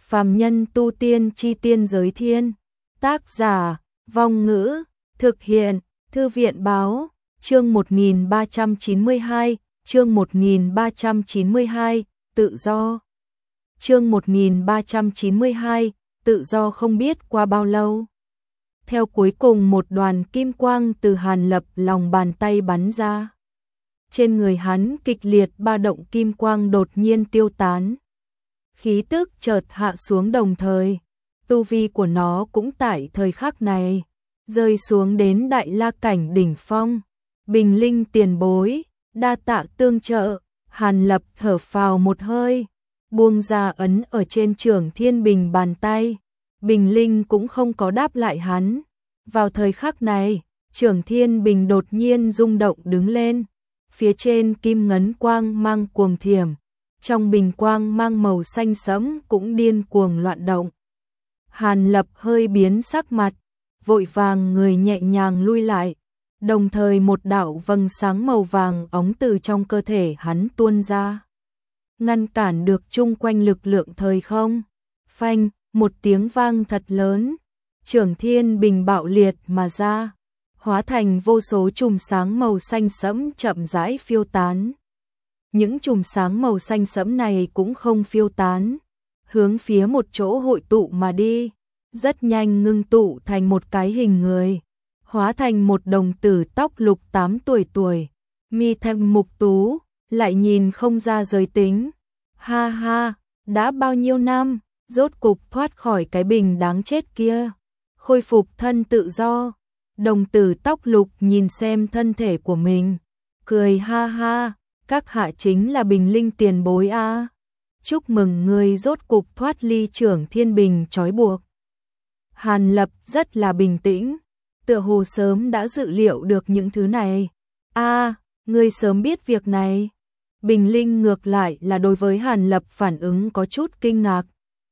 Phàm nhân tu tiên chi tiên giới thiên. Tác giả, Vong Ngữ, thực hiện, Thư viện Báo, chương 1392, chương 1392, tự do. Chương 1392, tự do không biết qua bao lâu. Theo cuối cùng một đoàn kim quang từ Hàn Lập lòng bàn tay bắn ra. Trên người hắn kịch liệt ba động kim quang đột nhiên tiêu tán. Khí tức chợt hạ xuống đồng thời. Tu vi của nó cũng tại thời khắc này rơi xuống đến đại la cảnh đỉnh phong. Bình Linh tiền bối, đa tạ tương trợ. Hàn Lập thở phào một hơi, buông ra ấn ở trên Trưởng Thiên Bình bàn tay. Bình Linh cũng không có đáp lại hắn. Vào thời khắc này, Trưởng Thiên Bình đột nhiên rung động đứng lên. Phía trên kim ngấn quang mang cuồng thiểm, trong bình quang mang màu xanh sẫm cũng điên cuồng loạn động. Hàn Lập hơi biến sắc mặt, vội vàng người nhẹ nhàng lui lại, đồng thời một đạo vầng sáng màu vàng óng từ trong cơ thể hắn tuôn ra, ngăn cản được chung quanh lực lượng thời không. Phanh, một tiếng vang thật lớn, Trưởng Thiên Bình bạo liệt mà ra, hóa thành vô số chùm sáng màu xanh sẫm chậm rãi phiêu tán. Những chùm sáng màu xanh sẫm này cũng không phiêu tán, hướng phía một chỗ hội tụ mà đi, rất nhanh ngưng tụ thành một cái hình người, hóa thành một đồng tử tóc lục 8 tuổi, mi thanh mục tú, lại nhìn không ra giới tính. Ha ha, đã bao nhiêu năm, rốt cục thoát khỏi cái bình đáng chết kia, khôi phục thân tự do. Đồng tử tóc lục nhìn xem thân thể của mình, cười ha ha, các hạ chính là Bình Linh tiền bối a. Chúc mừng ngươi rốt cục thoát ly Trưởng Thiên Bình trói buộc. Hàn Lập rất là bình tĩnh, tựa hồ sớm đã dự liệu được những thứ này. A, ngươi sớm biết việc này. Bình Linh ngược lại là đối với Hàn Lập phản ứng có chút kinh ngạc.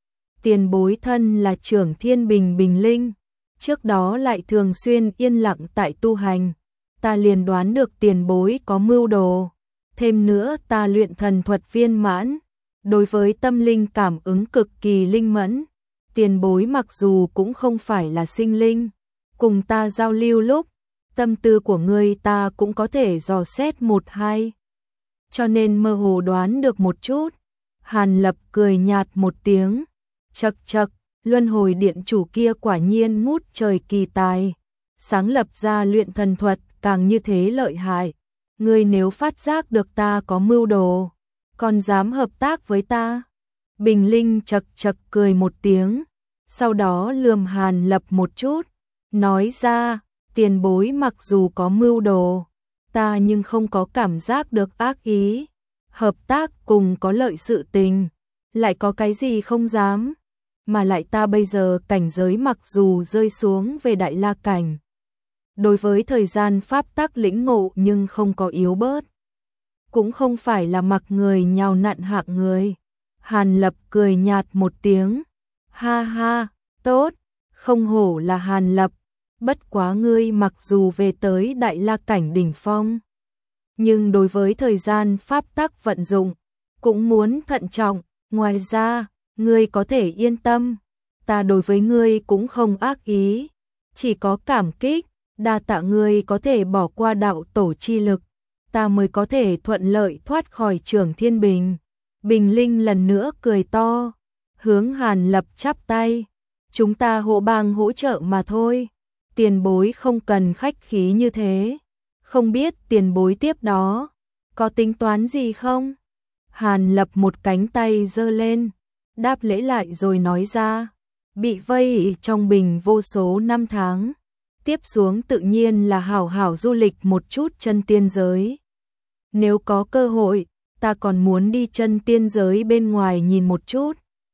Tiền bối thân là Trưởng Thiên Bình Bình Linh, trước đó lại thường xuyên yên lặng tại tu hành, ta liền đoán được tiền bối có mưu đồ. Thêm nữa ta luyện thần thuật viên mãn, đối với tâm linh cảm ứng cực kỳ linh mẫn. Tiền bối mặc dù cũng không phải là sinh linh, cùng ta giao lưu lúc, tâm tư của ngươi ta cũng có thể dò xét một hai, cho nên mơ hồ đoán được một chút. Hàn Lập cười nhạt một tiếng, chậc chậc, luân hồi điện chủ kia quả nhiên ngút trời kỳ tài, sáng lập ra luyện thần thuật càng như thế lợi hại. Ngươi nếu phát giác được ta có mưu đồ, còn dám hợp tác với ta? Bình Linh chậc chậc cười một tiếng, sau đó lườm Hàn Lập một chút, nói ra, tiền bối mặc dù có mưu đồ, ta nhưng không có cảm giác được ác ý. Hợp tác cùng có lợi sự tình, lại có cái gì không dám? Mà lại ta bây giờ cảnh giới mặc dù rơi xuống về đại la cảnh, đối với thời gian pháp tắc lĩnh ngộ nhưng không có yếu bớt, cũng không phải là mặc người nhào nặn hạng người. Hàn Lập cười nhạt một tiếng, ha ha, tốt, không hổ là Hàn Lập, bất quá ngươi mặc dù về tới đại la cảnh đỉnh phong, nhưng đối với thời gian pháp tắc vận dụng, cũng muốn thận trọng. Ngoài ra, ngươi có thể yên tâm, ta đối với ngươi cũng không ác ý, chỉ có cảm kích, đa tạ ngươi có thể bỏ qua đạo tổ chi lực, ta mới có thể thuận lợi thoát khỏi Trưởng Thiên Bình. Bình Linh lần nữa cười to, hướng Hàn Lập chắp tay, chúng ta hộ bang hỗ trợ mà thôi, tiền bối không cần khách khí như thế, không biết tiền bối tiếp đó, có tính toán gì không? Hàn Lập một cánh tay giơ lên, đáp lễ lại rồi nói ra, bị vây trong bình vô số năm tháng, tiếp xuống tự nhiên là hảo hảo du lịch một chút chân tiên giới. Nếu có cơ hội, ta còn muốn đi chân tiên giới bên ngoài nhìn một chút.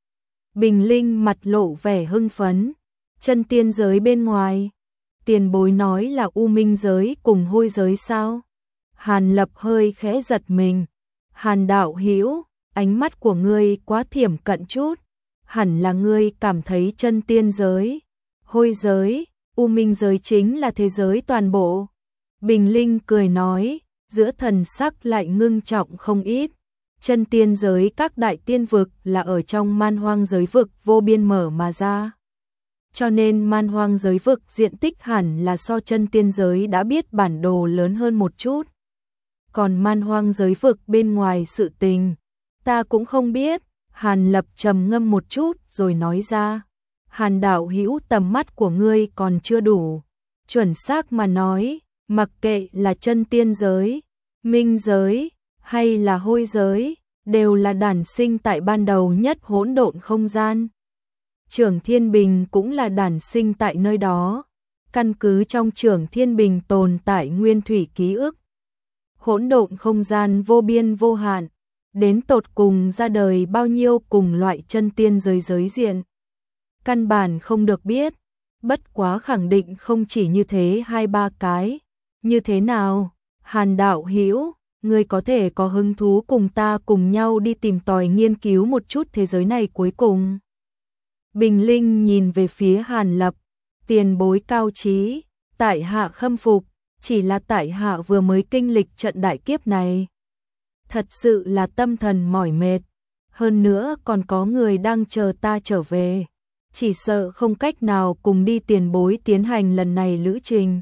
Bình Linh mặt lộ vẻ hưng phấn, chân tiên giới bên ngoài, tiền bối nói là U Minh giới cùng Hôi giới sao? Hàn Lập hơi khẽ giật mình, Hàn đạo hữu, ánh mắt của ngươi quá thiểm cận chút, hẳn là ngươi cảm thấy chân tiên giới, Hôi giới, U Minh giới chính là thế giới toàn bộ. Bình Linh cười nói, giữa thần sắc lại ngưng trọng không ít, Chân tiên giới các đại tiên vực là ở trong man hoang giới vực vô biên mở mà ra. Cho nên man hoang giới vực diện tích hẳn là so chân tiên giới đã biết bản đồ lớn hơn một chút. Còn man hoang giới vực bên ngoài sự tình, ta cũng không biết. Hàn Lập trầm ngâm một chút rồi nói ra. Hàn đạo hữu, tầm mắt của ngươi còn chưa đủ. Chuẩn xác mà nói, mặc kệ là chân tiên giới, minh giới, hay là hôi giới, đều là đản sinh tại ban đầu nhất hỗn độn không gian. Trưởng Thiên Bình cũng là đản sinh tại nơi đó. Căn cứ trong Trưởng Thiên Bình tồn tại nguyên thủy ký ức. Hỗn độn không gian vô biên vô hạn, đến tột cùng ra đời bao nhiêu cùng loại chân tiên giới diện. Căn bản không được biết, bất quá khẳng định không chỉ như thế 2-3 cái. Như thế nào, Hàn đạo hữu, ngươi có thể có hứng thú cùng ta cùng nhau đi tìm tòi nghiên cứu một chút thế giới này cuối cùng. Bình Linh nhìn về phía Hàn Lập, tiền bối cao trí, tại hạ khâm phục, chỉ là tại hạ vừa mới kinh lịch trận đại kiếp này. Thật sự là tâm thần mỏi mệt, hơn nữa còn có người đang chờ ta trở về, chỉ sợ không cách nào cùng đi tiền bối tiến hành lần này lữ trình.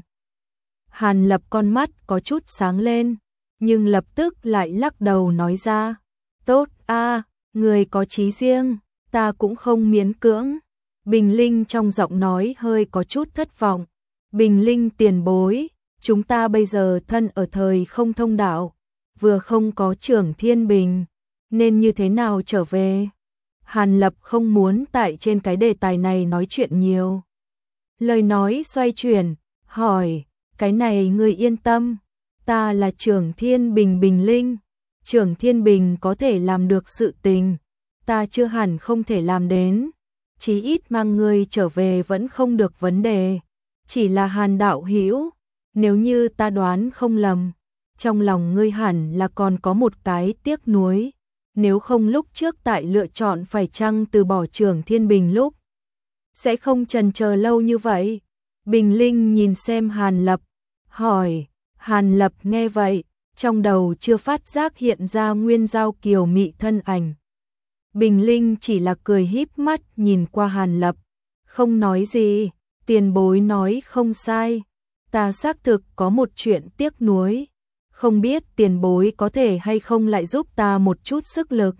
Hàn Lập con mắt có chút sáng lên, nhưng lập tức lại lắc đầu nói ra, tốt a, người có chí riêng, ta cũng không miễn cưỡng. Bình Linh trong giọng nói hơi có chút thất vọng. Bình Linh tiền bối, chúng ta bây giờ thân ở thời không thông đạo, vừa không có Trưởng Thiên Bình, nên như thế nào trở về? Hàn Lập không muốn tại trên cái đề tài này nói chuyện nhiều. Lời nói xoay chuyển, hỏi, cái này ngươi yên tâm, ta là Trưởng Thiên Bình Bình Linh, Trưởng Thiên Bình có thể làm được sự tình, ta chưa hẳn không thể làm đến, chí ít mang ngươi trở về vẫn không được vấn đề. Chỉ là Hàn đạo hữu, nếu như ta đoán không lầm, trong lòng ngươi hẳn là còn có một cái tiếc nuối, nếu không lúc trước tại lựa chọn phải chăng từ bỏ Trưởng Thiên Bình lúc, sẽ không chần chờ lâu như vậy. Bình Linh nhìn xem Hàn Lập, hỏi. Hàn Lập nghe vậy, trong đầu chưa phát giác hiện ra Nguyên Giao kiều mị thân ảnh. Bình Linh chỉ là cười híp mắt nhìn qua Hàn Lập, không nói gì. Tiền bối nói không sai, ta xác thực có một chuyện tiếc nuối, không biết tiền bối có thể hay không lại giúp ta một chút sức lực.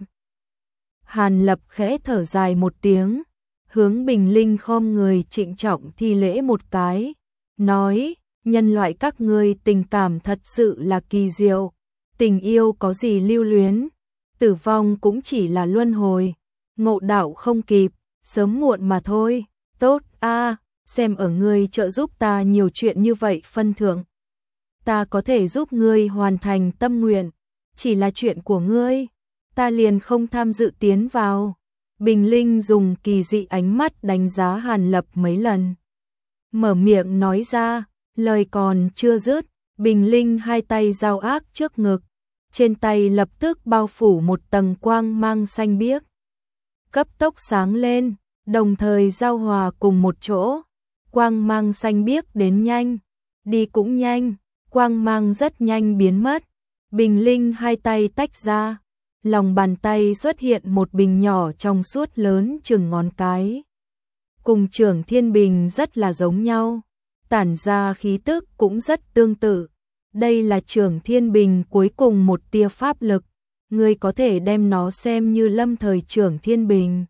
Hàn Lập khẽ thở dài một tiếng, hướng Bình Linh khom người trịnh trọng thi lễ một cái, nói, nhân loại các ngươi tình cảm thật sự là kỳ diệu, tình yêu có gì lưu luyến, tử vong cũng chỉ là luân hồi, ngộ đạo không kịp, sớm muộn mà thôi. Tốt a, xem ở ngươi trợ giúp ta nhiều chuyện như vậy phân thượng, ta có thể giúp ngươi hoàn thành tâm nguyện, chỉ là chuyện của ngươi, ta liền không tham dự tiến vào. Bình Linh dùng kỳ dị ánh mắt đánh giá Hàn Lập mấy lần, mở miệng nói ra, lời còn chưa dứt, Bình Linh hai tay giao ác trước ngực, trên tay lập tức bao phủ một tầng quang mang xanh biếc, cấp tốc sáng lên, đồng thời giao hòa cùng một chỗ. Quang mang xanh biếc đến nhanh, đi cũng nhanh, quang mang rất nhanh biến mất. Bình Linh hai tay tách ra, lòng bàn tay xuất hiện một bình nhỏ trong suốt lớn chừng ngón cái. Cùng Trưởng Thiên Bình rất là giống nhau, tản ra khí tức cũng rất tương tự. Đây là Trưởng Thiên Bình cuối cùng một tia pháp lực, ngươi có thể đem nó xem như lâm thời Trưởng Thiên Bình.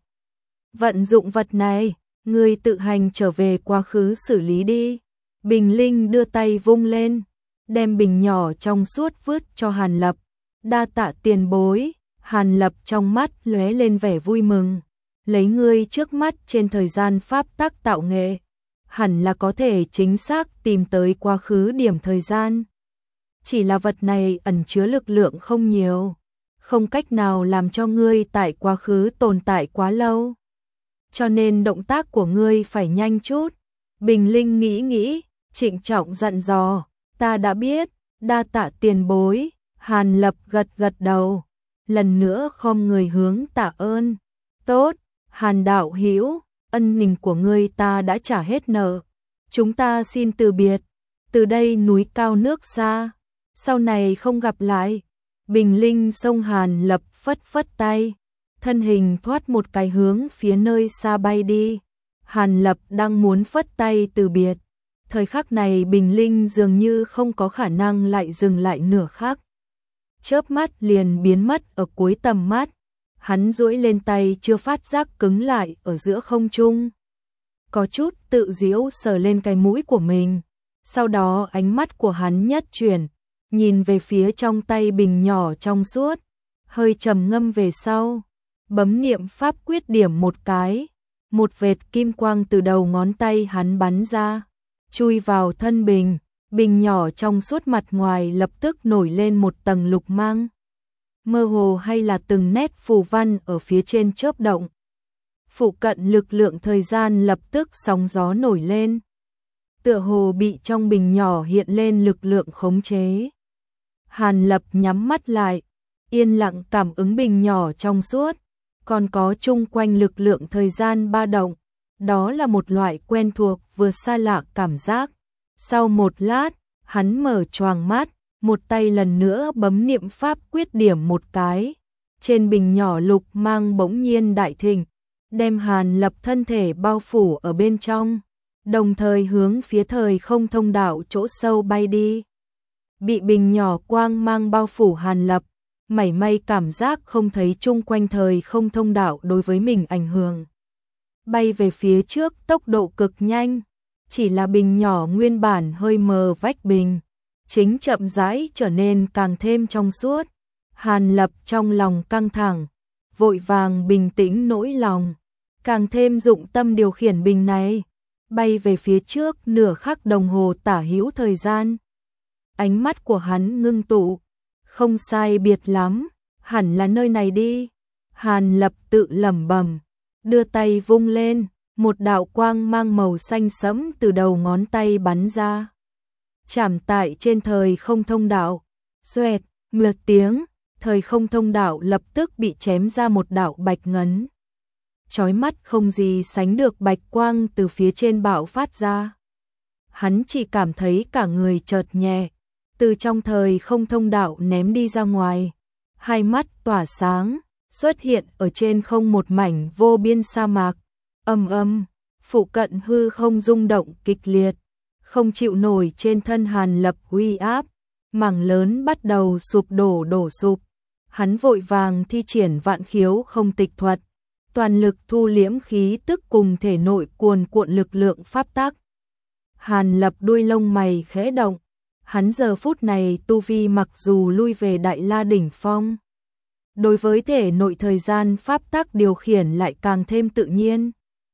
Vận dụng vật này, ngươi tự hành trở về quá khứ xử lý đi. Bình Linh đưa tay vung lên, đem bình nhỏ trong suốt vứt cho Hàn Lập. Đa tạ tiền bối. Hàn Lập trong mắt lóe lên vẻ vui mừng. Lấy ngươi trước mắt trên thời gian pháp tắc tạo nghệ, hẳn là có thể chính xác tìm tới quá khứ điểm thời gian. Chỉ là vật này ẩn chứa lực lượng không nhiều, không cách nào làm cho ngươi tại quá khứ tồn tại quá lâu. Cho nên động tác của ngươi phải nhanh chút. Bình Linh nghĩ nghĩ, trịnh trọng dặn dò, ta đã biết, đa tạ tiền bối. Hàn Lập gật gật đầu, lần nữa khom người hướng tạ ơn. Tốt, Hàn đạo hữu, ân tình của ngươi ta đã trả hết nợ. Chúng ta xin từ biệt, từ đây núi cao nước xa, sau này không gặp lại. Bình linh xông Hàn Lập phất phất tay, thân hình thoát một cái hướng phía nơi xa bay đi. Hàn Lập đang muốn phất tay từ biệt. Thời khắc này Bình Linh dường như không có khả năng lại dừng lại nửa khắc. Chớp mắt liền biến mất ở cuối tầm mắt. Hắn duỗi lên tay chưa phát giác cứng lại ở giữa không trung. Có chút tự giễu sờ lên cái mũi của mình. Sau đó ánh mắt của hắn nhất chuyển, nhìn về phía trong tay bình nhỏ trong suốt, hơi trầm ngâm về sau, bấm niệm pháp quyết điểm một cái, một vệt kim quang từ đầu ngón tay hắn bắn ra, chui vào thân bình, bình nhỏ trong suốt mặt ngoài lập tức nổi lên một tầng lục mang. Mơ hồ hay là từng nét phù văn ở phía trên chớp động. Phụ cận lực lượng thời gian lập tức sóng gió nổi lên. Tựa hồ bị trong bình nhỏ hiện lên lực lượng khống chế. Hàn Lập nhắm mắt lại, yên lặng cảm ứng bình nhỏ trong suốt, còn có chung quanh lực lượng thời gian ba động. Đó là một loại quen thuộc vừa xa lạ cảm giác. Sau một lát, hắn mở choàng mắt, một tay lần nữa bấm niệm pháp quyết điểm một cái. Trên bình nhỏ lục mang bỗng nhiên đại thịnh, đem Hàn Lập thân thể bao phủ ở bên trong, đồng thời hướng phía thời không thông đạo chỗ sâu bay đi. Bị bình nhỏ quang mang bao phủ Hàn Lập, mảy may cảm giác không thấy chung quanh thời không thông đạo đối với mình ảnh hưởng. Bay về phía trước tốc độ cực nhanh, chỉ là bình nhỏ nguyên bản hơi mờ vách bình, chính chậm rãi trở nên càng thêm trong suốt. Hàn Lập trong lòng căng thẳng, vội vàng bình tĩnh nỗi lòng, càng thêm dụng tâm điều khiển bình này, bay về phía trước nửa khắc đồng hồ tả hữu thời gian. Ánh mắt của hắn ngưng tụ, không sai biệt lắm, hẳn là nơi này đi. Hàn Lập tự lẩm bẩm, đưa tay vung lên, một đạo quang mang màu xanh sẫm từ đầu ngón tay bắn ra, chạm tại trên thời không thông đạo. Xoẹt, một tiếng, thời không thông đạo lập tức bị chém ra một đạo bạch ngấn. Chói mắt không gì sánh được bạch quang từ phía trên bạo phát ra. Hắn chỉ cảm thấy cả người chợt nhẹ, từ trong thời không thông đạo ném đi ra ngoài, hai mắt tỏa sáng, xuất hiện ở trên không một mảnh vô biên sa mạc. Phụ cận hư không rung động kịch liệt, không chịu nổi trên thân Hàn Lập uy áp, mảng lớn bắt đầu sụp đổ sụp. Hắn vội vàng thi triển vạn khiếu không tịch thuật, toàn lực thu liễm khí tức cùng thể nội cuồn cuộn lực lượng pháp tắc. Hàn Lập đuôi lông mày khẽ động, hắn giờ phút này tu vi mặc dù lui về Đại La đỉnh phong, đối với thể nội thời gian pháp tắc điều khiển lại càng thêm tự nhiên,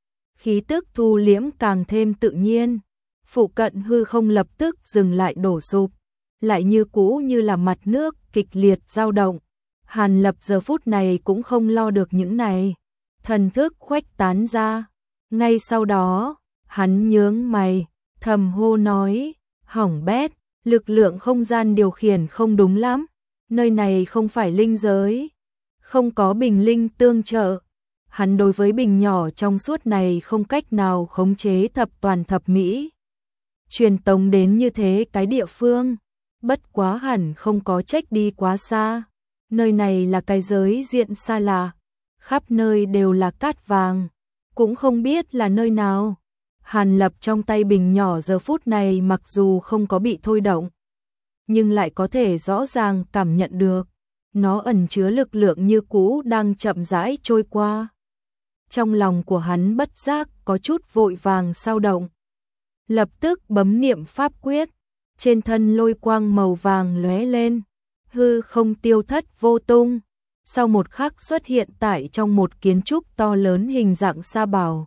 khí tức thu liễm càng thêm tự nhiên. Phụ cận hư không lập tức dừng lại đổ sụp, lại như cũ như là mặt nước kịch liệt dao động. Hàn Lập giờ phút này cũng không lo được những này, thần thức khuếch tán ra. Ngay sau đó, hắn nhướng mày, thầm hô nói, hỏng bét, lực lượng không gian điều khiển không đúng lắm, nơi này không phải linh giới, không có bình linh tương trợ. Hắn đối với bình nhỏ trong suốt này không cách nào khống chế thập toàn thập mỹ, truyền tống đến như thế cái địa phương, bất quá hẳn không có trách đi quá xa. Nơi này là cái giới diện xa lạ, khắp nơi đều là cát vàng, cũng không biết là nơi nào. Hàn Lập trong tay bình nhỏ giờ phút này mặc dù không có bị thôi động, nhưng lại có thể rõ ràng cảm nhận được, nó ẩn chứa lực lượng như cũ đang chậm rãi trôi qua. Trong lòng của hắn bất giác có chút vội vàng xao động, lập tức bấm niệm pháp quyết, trên thân lôi quang màu vàng lóe lên, hư không tiêu thất vô tung, sau một khắc xuất hiện tại trong một kiến trúc to lớn hình dạng sa bảo.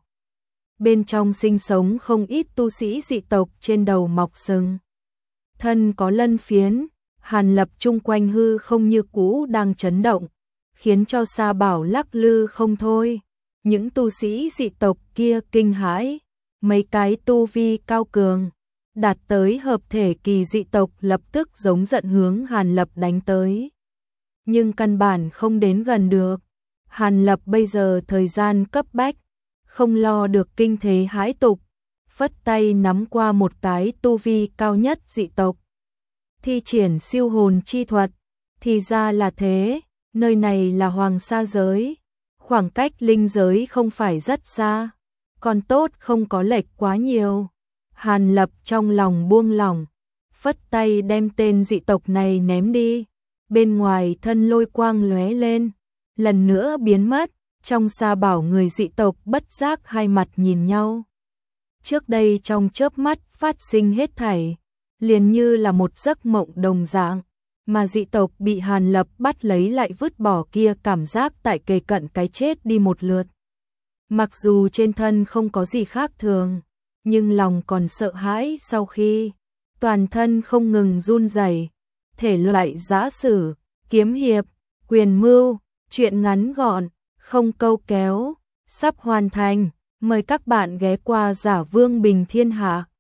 Bên trong sinh sống không ít tu sĩ dị tộc trên đầu mọc sừng, thân có lân phiến. Hàn Lập chung quanh hư không như cũ đang chấn động, khiến cho sa bảo lắc lư không thôi. Những tu sĩ dị tộc kia kinh hãi, mấy cái tu vi cao cường, đạt tới hợp thể kỳ dị tộc lập tức giống giận hướng Hàn Lập đánh tới. Nhưng căn bản không đến gần được. Hàn Lập bây giờ thời gian cấp bách, không lo được kinh thế hãi tục, phất tay nắm qua một cái tu vi cao nhất dị tộc, thi triển siêu hồn chi thuật, Thì ra là thế, nơi này là Hoàng Sa giới, khoảng cách linh giới không phải rất xa, còn tốt không có lệch quá nhiều. Hàn Lập trong lòng buông lỏng, phất tay đem tên dị tộc này ném đi, bên ngoài thân lôi quang lóe lên, lần nữa biến mất, trong sa bảo người dị tộc bất giác hai mặt nhìn nhau. Trước đây trong chớp mắt phát sinh hết thảy, liền như là một giấc mộng đồng dạng, mà dị tộc bị Hàn Lập bắt lấy lại vứt bỏ kia cảm giác tại kề cận cái chết đi một lượt. Mặc dù trên thân không có gì khác thường, nhưng lòng còn sợ hãi sau khi toàn thân không ngừng run rẩy. Thể loại giã sử, kiếm hiệp, quyền mưu, truyện ngắn gọn, không câu kéo, sắp hoàn thành. Mời các bạn ghé qua Giả Vương Bình Thiên Hạ.